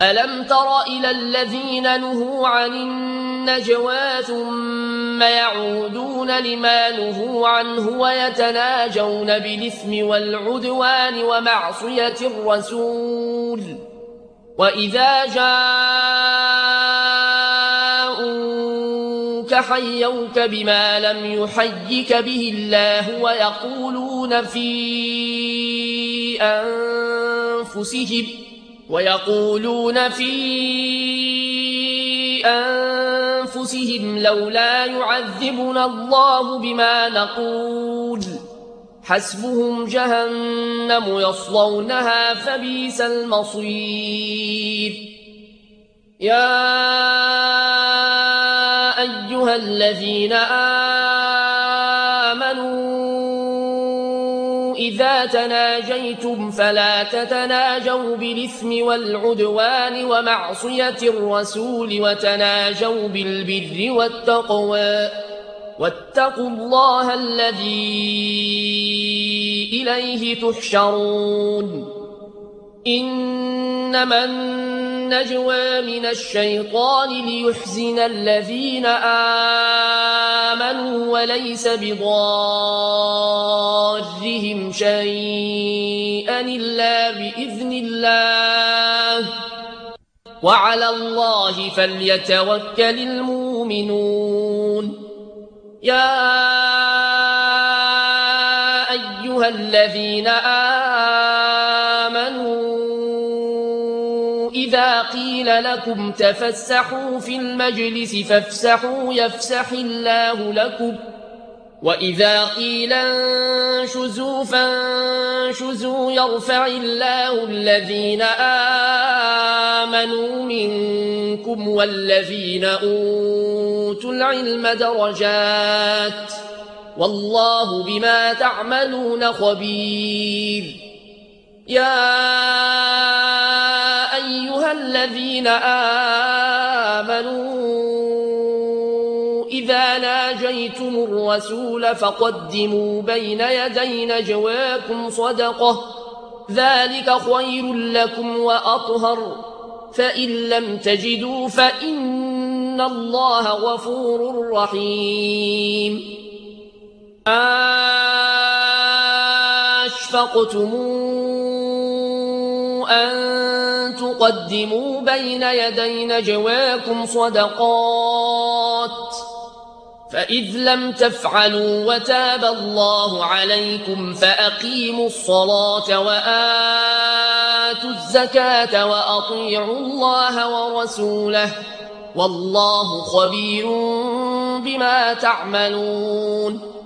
ألم تر إلى الذين نهوا عن النجوى ثم يعودون لما نهوا عنه ويتناجون بالإثم والعدوان ومعصية الرسول وإذا جاءوك حيوك بما لم يحيك به الله ويقولون في أنفسهم لولا يعذبنا الله بما نقول حسبهم جهنم يصلونها فبئس المصير. يا أيها الذين آمنوا إذا تناجيتم فلا تتناجوا بالإثم والعدوان ومعصية الرسول وتناجوا بالبر والتقوى واتقوا الله الذي إليه تحشرون. إنما النجوى من الشيطان ليحزن الذين آمنوا وليس بضارهم شيئا إلا بإذن الله وعلى الله فليتوكل المؤمنون. يا أيها الذين آمنوا إذا قيل لكم تفسحوا في المجلس فافسحوا يفسح الله لكم وإذا قيل انشزوا فانشزوا يرفع الله الذين آمنوا منكم والذين أوتوا العلم درجات والله بما تعملون خبير. يا أيها الذين آمنوا إذا ناجيتم الرسول فقدموا بين يدي نجواكم صدقة ذلك خير لكم وأطهر فإن لم تجدوا فإن الله غفور رحيم. أشفقتم أن تقدموا بين يدي نجواكم صدقات فإذ لم تفعلوا وتاب الله عليكم فأقيموا الصلاة وآتوا الزكاة وأطيعوا الله ورسوله والله خبير بما تعملون.